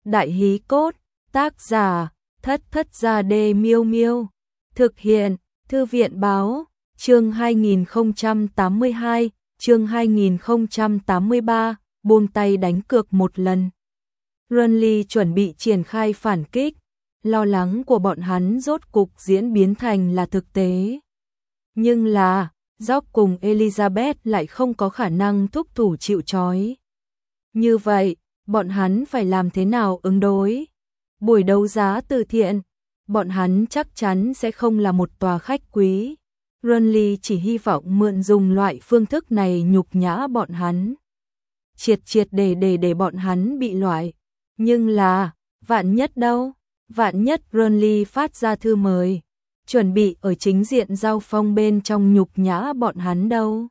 Đại hí cốt, tác giả, Thất Thất Gia Đê Miêu Miêu. Thực hiện, Thư viện báo, chương 2082, chương 2083, buông tay đánh cược một lần. Renly chuẩn bị triển khai phản kích, lo lắng của bọn hắn rốt cục diễn biến thành là thực tế. Nhưng là, Jock cùng Elizabeth lại không có khả năng thúc thủ chịu trói. Như vậy, bọn hắn phải làm thế nào ứng đối? Buổi đấu giá từ thiện, bọn hắn chắc chắn sẽ không là một tòa khách quý. Renly chỉ hy vọng mượn dùng loại phương thức này nhục nhã bọn hắn. Triệt để bọn hắn bị loại. Nhưng là, vạn nhất đâu? Vạn nhất Renly phát ra thư mời, chuẩn bị ở chính diện giao phong bên trong nhục nhã bọn hắn đâu?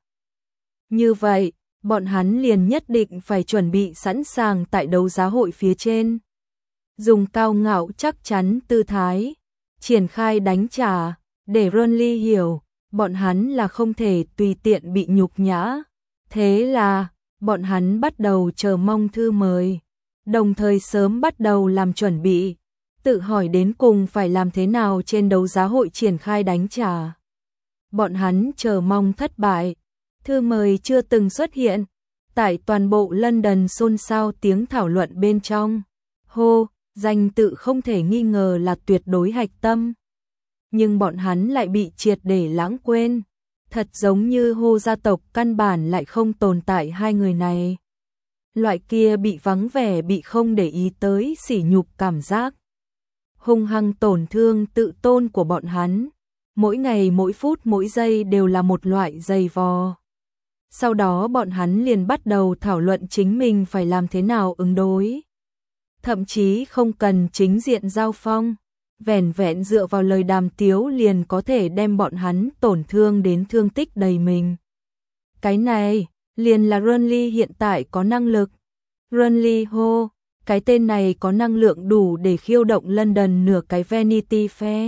Như vậy, bọn hắn liền nhất định phải chuẩn bị sẵn sàng tại đấu giá hội phía trên. Dùng cao ngạo chắc chắn tư thái, triển khai đánh trả, để Renly hiểu, bọn hắn là không thể tùy tiện bị nhục nhã. Thế là, bọn hắn bắt đầu chờ mong thư mời, đồng thời sớm bắt đầu làm chuẩn bị, tự hỏi đến cùng phải làm thế nào trên đấu giá hội triển khai đánh trả. Bọn hắn chờ mong thất bại, thư mời chưa từng xuất hiện, tại toàn bộ London xôn xao tiếng thảo luận bên trong. Hô, danh tự không thể nghi ngờ là tuyệt đối hạch tâm. Nhưng bọn hắn lại bị triệt để lãng quên. Thật giống như Hô gia tộc căn bản lại không tồn tại hai người này. Loại kia bị vắng vẻ, bị không để ý tới sỉ nhục cảm giác. Hung hăng tổn thương tự tôn của bọn hắn. Mỗi ngày mỗi phút mỗi giây đều là một loại dày vò. Sau đó bọn hắn liền bắt đầu thảo luận chính mình phải làm thế nào ứng đối. Thậm chí không cần chính diện giao phong, vẻn vẹn dựa vào lời đàm tiếu liền có thể đem bọn hắn tổn thương đến thương tích đầy mình. Cái này, liền là Renly hiện tại có năng lực. Renly hô, cái tên này có năng lượng đủ để khiêu động London nửa cái Vanity Fair.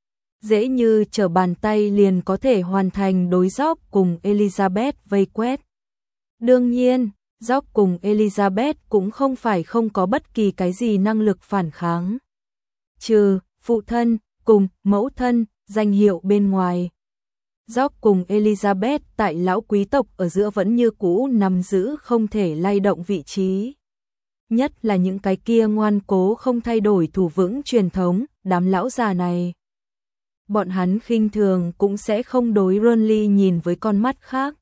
Dễ như trở bàn tay liền có thể hoàn thành đối Jock cùng Elizabeth vây quét. Đương nhiên, Jock cùng Elizabeth cũng không phải không có bất kỳ cái gì năng lực phản kháng. Trừ phụ thân cùng mẫu thân danh hiệu bên ngoài. Jock cùng Elizabeth tại lão quý tộc ở giữa vẫn như cũ nằm giữ không thể lay động vị trí. Nhất là những cái kia ngoan cố không thay đổi thủ vững truyền thống, đám lão già này. Bọn hắn khinh thường cũng sẽ không đối Renly nhìn với con mắt khác.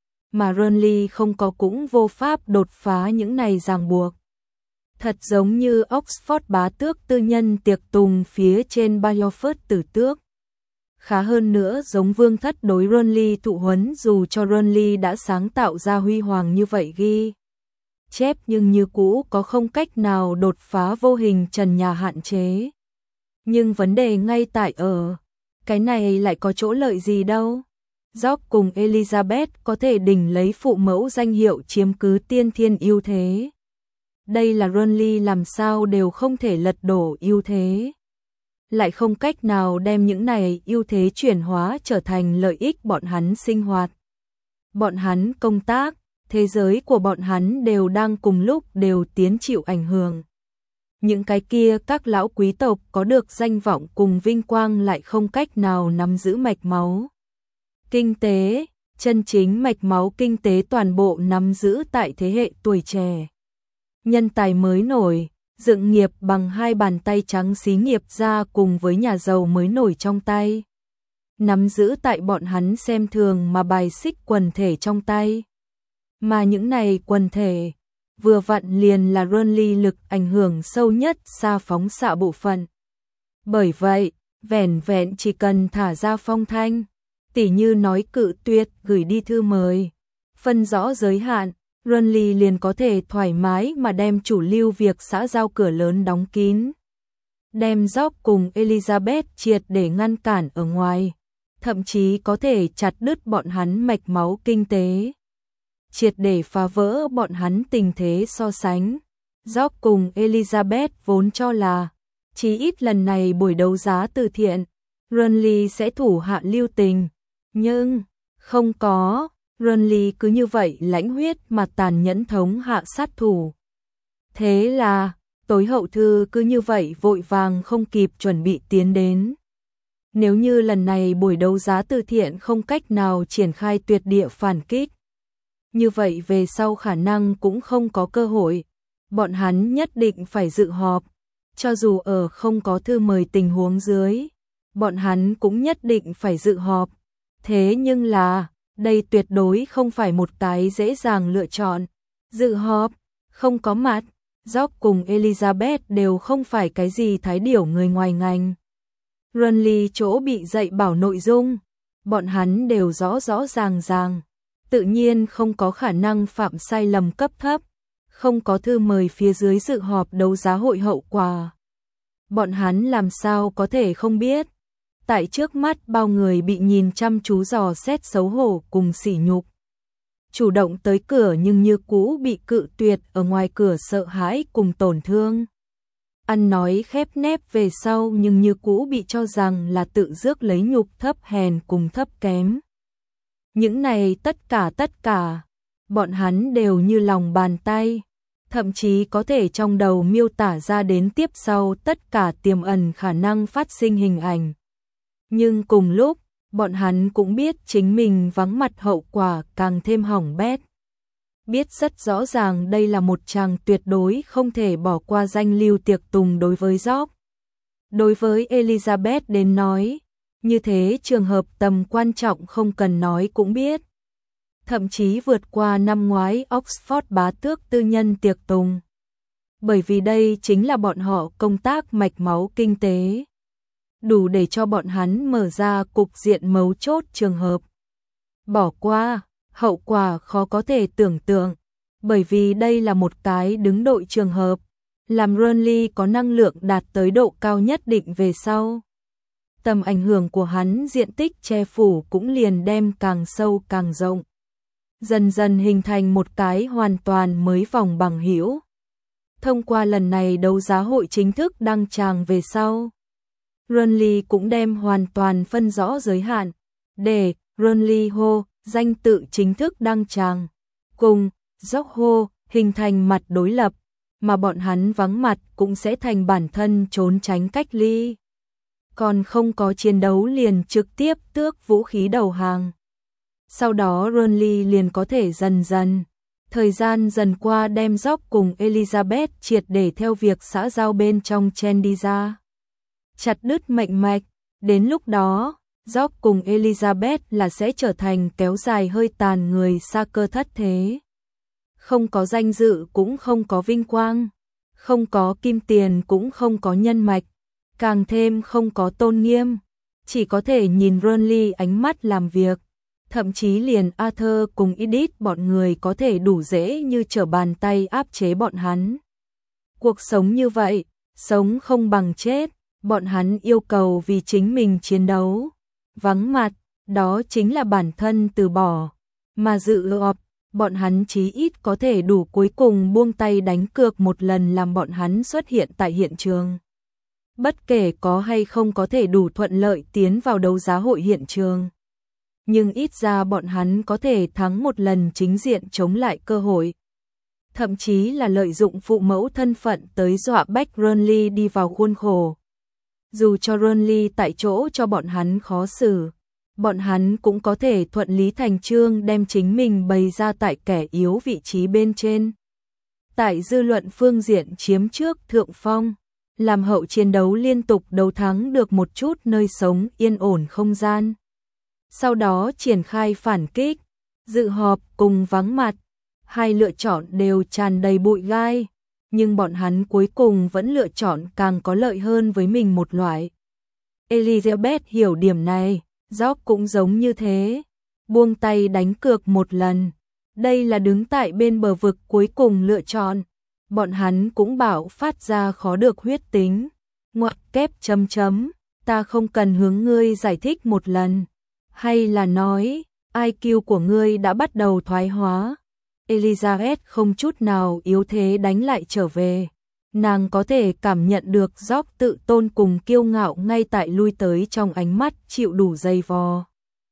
Mà Renly không có cũng vô pháp đột phá những này ràng buộc. Thật giống như Oxford bá tước tư nhân tiệc tùng phía trên Bayoford tử tước. Khá hơn nữa giống vương thất đối Renly thụ huấn, dù cho Renly đã sáng tạo ra huy hoàng như vậy ghi chép, nhưng như cũ có không cách nào đột phá vô hình trần nhà hạn chế. Nhưng vấn đề ngay tại ở, cái này lại có chỗ lợi gì đâu. Jock cùng Elizabeth có thể đỉnh lấy phụ mẫu danh hiệu, chiếm cứ tiên thiên ưu thế. Đây là Renly làm sao đều không thể lật đổ ưu thế. Lại không cách nào đem những này ưu thế chuyển hóa trở thành lợi ích bọn hắn sinh hoạt. Bọn hắn công tác, thế giới của bọn hắn đều đang cùng lúc đều tiến chịu ảnh hưởng. Những cái kia các lão quý tộc có được danh vọng cùng vinh quang lại không cách nào nắm giữ mạch máu kinh tế, chân chính mạch máu kinh tế toàn bộ nắm giữ tại thế hệ tuổi trẻ. Nhân tài mới nổi, dựng nghiệp bằng hai bàn tay trắng xí nghiệp ra cùng với nhà giàu mới nổi trong tay. Nắm giữ tại bọn hắn xem thường mà bài xích quần thể trong tay. Mà những này quần thể, vừa vặn liền là Renly lực ảnh hưởng sâu nhất xa phóng xạ bộ phận. Bởi vậy, vẻn vẹn chỉ cần thả ra phong thanh, tỉ như nói cự tuyệt gửi đi thư mời, phân rõ giới hạn, Renly liền có thể thoải mái mà đem chủ lưu việc xã giao cửa lớn đóng kín. Đem Jock cùng Elizabeth triệt để ngăn cản ở ngoài, thậm chí có thể chặt đứt bọn hắn mạch máu kinh tế. Triệt để phá vỡ bọn hắn tình thế so sánh. Jock cùng Elizabeth vốn cho là, chí ít lần này buổi đấu giá từ thiện, Renly sẽ thủ hạ lưu tình. Nhưng, không có, Renly cứ như vậy lãnh huyết mà tàn nhẫn thống hạ sát thủ. Thế là, tối hậu thư cứ như vậy vội vàng không kịp chuẩn bị tiến đến. Nếu như lần này buổi đấu giá từ thiện không cách nào triển khai tuyệt địa phản kích, như vậy về sau khả năng cũng không có cơ hội, bọn hắn nhất định phải dự họp, cho dù ở không có thư mời tình huống dưới, bọn hắn cũng nhất định phải dự họp. Thế nhưng là, đây tuyệt đối không phải một cái dễ dàng lựa chọn. Dự họp, không có mặt, George cùng Elizabeth đều không phải cái gì thái điểu người ngoài ngành. Renly chỗ bị dạy bảo nội dung, bọn hắn đều rõ rõ ràng, tự nhiên không có khả năng phạm sai lầm cấp thấp, không có thư mời phía dưới dự họp đấu giá hội hậu quả. Bọn hắn làm sao có thể không biết, tại trước mắt bao người bị nhìn chăm chú dò xét xấu hổ cùng sỉ nhục. Chủ động tới cửa nhưng như cũ bị cự tuyệt ở ngoài cửa sợ hãi cùng tổn thương. Ăn nói khép nép về sau nhưng như cũ bị cho rằng là tự rước lấy nhục thấp hèn cùng thấp kém. Những này tất cả, bọn hắn đều như lòng bàn tay, thậm chí có thể trong đầu miêu tả ra đến tiếp sau tất cả tiềm ẩn khả năng phát sinh hình ảnh. Nhưng cùng lúc, bọn hắn cũng biết chính mình vắng mặt hậu quả càng thêm hỏng bét. Biết rất rõ ràng đây là một chàng tuyệt đối không thể bỏ qua danh lưu tiệc tùng đối với George. Đối với Elizabeth đến nói, như thế trường hợp tầm quan trọng không cần nói cũng biết. Thậm chí vượt qua năm ngoái Oxford bá tước tư nhân tiệc tùng. Bởi vì đây chính là bọn họ công tác mạch máu kinh tế. Đủ để cho bọn hắn mở ra cục diện mấu chốt trường hợp. Bỏ qua, hậu quả khó có thể tưởng tượng, bởi vì đây là một cái đứng đội trường hợp, làm Renly có năng lượng đạt tới độ cao nhất định về sau. Tầm ảnh hưởng của hắn diện tích che phủ cũng liền đem càng sâu càng rộng. Dần dần hình thành một cái hoàn toàn mới vòng bằng hữu. Thông qua lần này đấu giá hội chính thức đăng tràng về sau, Renly cũng đem hoàn toàn phân rõ giới hạn, để Renly Ho danh tự chính thức đăng tràng, cùng George Ho hình thành mặt đối lập, mà bọn hắn vắng mặt cũng sẽ thành bản thân trốn tránh cách ly. Còn không có chiến đấu liền trực tiếp tước vũ khí đầu hàng. Sau đó Renly liền có thể dần dần, thời gian dần qua đem George cùng Elizabeth triệt để theo việc xã giao bên trong chen đi ra. Chặt đứt mệnh mạch, đến lúc đó, George cùng Elizabeth là sẽ trở thành kéo dài hơi tàn người xa cơ thất thế. Không có danh dự cũng không có vinh quang, không có kim tiền cũng không có nhân mạch, càng thêm không có tôn nghiêm, chỉ có thể nhìn Renly ánh mắt làm việc. Thậm chí liền Arthur cùng Edith bọn người có thể đủ dễ như trở bàn tay áp chế bọn hắn. Cuộc sống như vậy, sống không bằng chết, bọn hắn yêu cầu vì chính mình chiến đấu. Vắng mặt, đó chính là bản thân từ bỏ. Mà dự họp, bọn hắn chí ít có thể đủ cuối cùng buông tay đánh cược một lần làm bọn hắn xuất hiện tại hiện trường. Bất kể có hay không có thể đủ thuận lợi tiến vào đấu giá hội hiện trường. Nhưng ít ra bọn hắn có thể thắng một lần chính diện chống lại cơ hội. Thậm chí là lợi dụng phụ mẫu thân phận tới dọa bách Renly đi vào khuôn khổ. Dù cho Renly tại chỗ cho bọn hắn khó xử, bọn hắn cũng có thể thuận lý thành chương đem chính mình bày ra tại kẻ yếu vị trí bên trên. Tại dư luận phương diện chiếm trước thượng phong, làm hậu chiến đấu liên tục đấu thắng được một chút nơi sống yên ổn không gian. Sau đó triển khai phản kích, dự họp cùng vắng mặt, hai lựa chọn đều tràn đầy bụi gai, nhưng bọn hắn cuối cùng vẫn lựa chọn càng có lợi hơn với mình một loại. Elizabeth hiểu điểm này, George cũng giống như thế, buông tay đánh cược một lần. Đây là đứng tại bên bờ vực cuối cùng lựa chọn, bọn hắn cũng bảo phát ra khó được huyết tính. Ngoặc kép chấm chấm, ta không cần hướng ngươi giải thích một lần. Hay là nói, IQ của ngươi đã bắt đầu thoái hóa. Elizabeth không chút nào yếu thế đánh lại trở về. Nàng có thể cảm nhận được George tự tôn cùng kiêu ngạo ngay tại lui tới trong ánh mắt chịu đủ dày vò.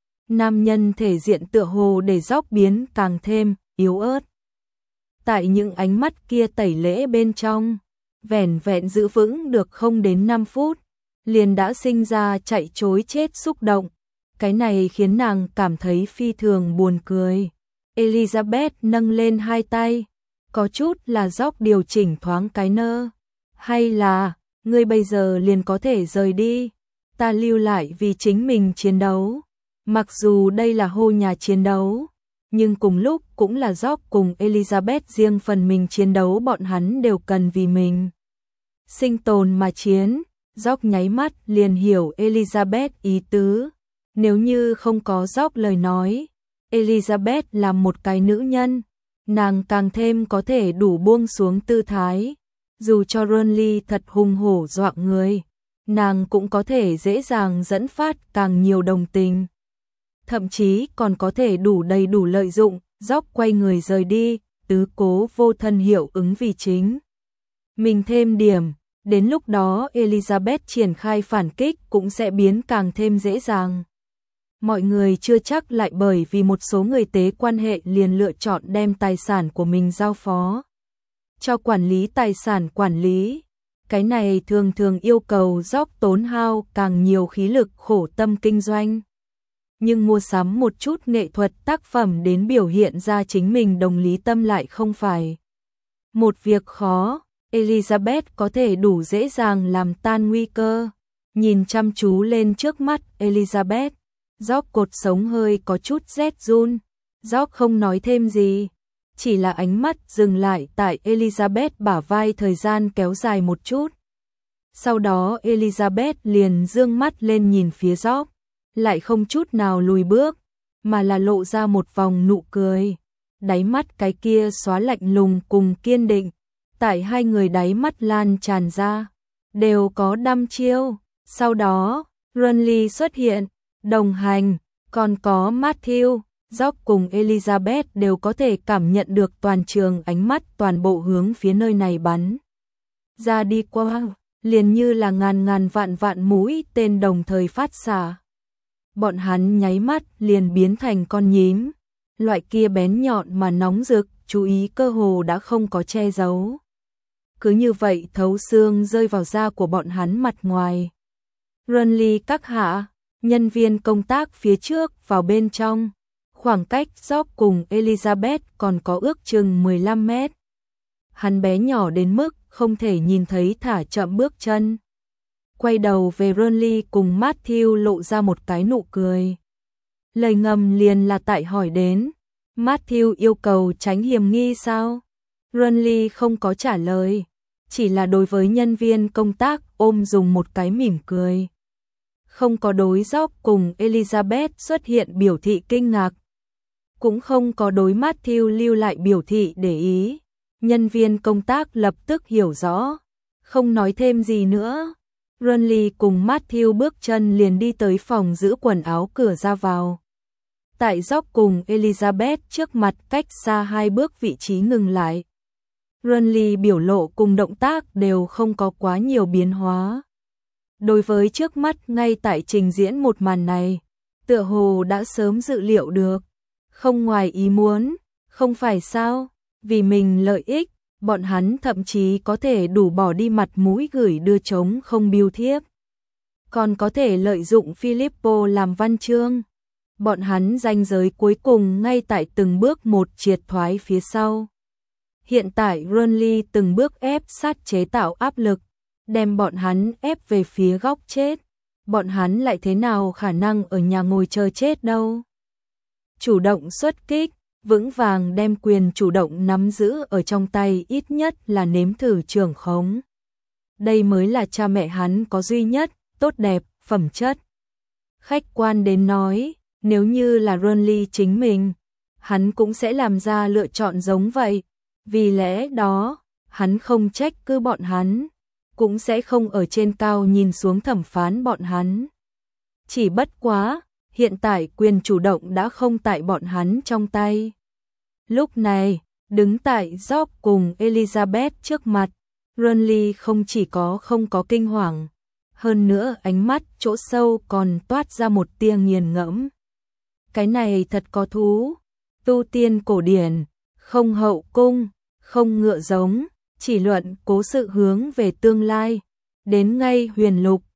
Nam nhân thể diện tựa hồ để George biến càng thêm yếu ớt. Tại những ánh mắt kia tẩy lễ bên trong, vẻn vẹn giữ vững được không đến 5 phút, liền đã sinh ra chạy trối chết xúc động. Cái này khiến nàng cảm thấy phi thường buồn cười. Elizabeth nâng lên hai tay, có chút là dốc điều chỉnh thoáng cái nơ. Hay là, ngươi bây giờ liền có thể rời đi, ta lưu lại vì chính mình chiến đấu. Mặc dù đây là hô nhà chiến đấu, nhưng cùng lúc cũng là dốc cùng Elizabeth riêng phần mình chiến đấu, bọn hắn đều cần vì mình sinh tồn mà chiến. Dốc nháy mắt liền hiểu Elizabeth ý tứ. Nếu như không có dốc lời nói, Elizabeth là một cái nữ nhân, nàng càng thêm có thể đủ buông xuống tư thái. Dù cho Renly thật hung hổ dọa người, nàng cũng có thể dễ dàng dẫn phát càng nhiều đồng tình. Thậm chí còn có thể đủ đầy đủ lợi dụng, dốc quay người rời đi, tứ cố vô thân hiệu ứng vì chính mình thêm điểm. Đến lúc đó Elizabeth triển khai phản kích cũng sẽ biến càng thêm dễ dàng. Mọi người chưa chắc lại bởi vì một số người tế quan hệ liền lựa chọn đem tài sản của mình giao phó cho quản lý tài sản quản lý. Cái này thường thường yêu cầu dốc tốn hao càng nhiều khí lực khổ tâm kinh doanh. Nhưng mua sắm một chút nghệ thuật tác phẩm đến biểu hiện ra chính mình đồng lý tâm lại không phải một việc khó. Elizabeth có thể đủ dễ dàng làm tan nguy cơ. Nhìn chăm chú lên trước mắt Elizabeth, George cột sống hơi có chút rét run. George không nói thêm gì, chỉ là ánh mắt dừng lại tại Elizabeth bả vai thời gian kéo dài một chút. Sau đó Elizabeth liền dương mắt lên nhìn phía George, lại không chút nào lùi bước, mà là lộ ra một vòng nụ cười. Đáy mắt cái kia xóa lạnh lùng cùng kiên định, tại hai người đáy mắt lan tràn ra, đều có đăm chiêu. Sau đó, Renly xuất hiện, đồng hành, còn có Matthew. George cùng Elizabeth đều có thể cảm nhận được toàn trường ánh mắt toàn bộ hướng phía nơi này bắn ra đi qua, liền như là ngàn ngàn vạn vạn mũi tên đồng thời phát xạ. Bọn hắn nháy mắt liền biến thành con nhím, loại kia bén nhọn mà nóng rực, chú ý cơ hồ đã không có che giấu. Cứ như vậy thấu xương rơi vào da của bọn hắn mặt ngoài. Renly các hạ, nhân viên công tác phía trước vào bên trong. Khoảng cách George cùng Elizabeth còn có ước chừng 15 mét. Hắn bé nhỏ đến mức không thể nhìn thấy thả chậm bước chân. Quay đầu về Renly cùng Matthew lộ ra một cái nụ cười. Lời ngầm liền là tại hỏi đến, Matthew yêu cầu tránh hiểm nghi sao? Renly không có trả lời, chỉ là đối với nhân viên công tác ôm dùng một cái mỉm cười. Không có đối George cùng Elizabeth xuất hiện biểu thị kinh ngạc, cũng không có đối Matthew lưu lại biểu thị để ý. Nhân viên công tác lập tức hiểu rõ, không nói thêm gì nữa. Renly cùng Matthew bước chân liền đi tới phòng giữ quần áo cửa ra vào. Tại George cùng Elizabeth trước mặt cách xa 2 bước vị trí ngừng lại. Renly biểu lộ cùng động tác đều không có quá nhiều biến hóa. Đối với trước mắt ngay tại trình diễn một màn này, tựa hồ đã sớm dự liệu được. Không ngoài ý muốn, không phải sao? Vì mình lợi ích, bọn hắn thậm chí có thể đủ bỏ đi mặt mũi gửi đưa trống không bưu thiếp. Còn có thể lợi dụng Filippo làm văn chương. Bọn hắn ranh giới cuối cùng ngay tại từng bước một triệt thoái phía sau. Hiện tại Renly từng bước ép sát chế tạo áp lực, đem bọn hắn ép về phía góc chết. Bọn hắn lại thế nào khả năng ở nhà ngồi chờ chết đâu. Chủ động xuất kích, vững vàng đem quyền chủ động nắm giữ ở trong tay, ít nhất là nếm thử trưởng khống. Đây mới là cha mẹ hắn có duy nhất, tốt đẹp, phẩm chất. Khách quan đến nói, nếu như là Renly chính mình, hắn cũng sẽ làm ra lựa chọn giống vậy. Vì lẽ đó, hắn không trách cứ bọn hắn, cũng sẽ không ở trên cao nhìn xuống thẩm phán bọn hắn. Chỉ bất quá, hiện tại quyền chủ động đã không tại bọn hắn trong tay. Lúc này, đứng tại George cùng Elizabeth trước mặt, Renly không chỉ có không có kinh hoàng, hơn nữa ánh mắt chỗ sâu còn toát ra một tia nghiền ngẫm. Cái này thật có thú, tu tiên cổ điển, không hậu cung, không ngựa giống, chỉ luận cố sự hướng về tương lai. Đến ngay huyền lục,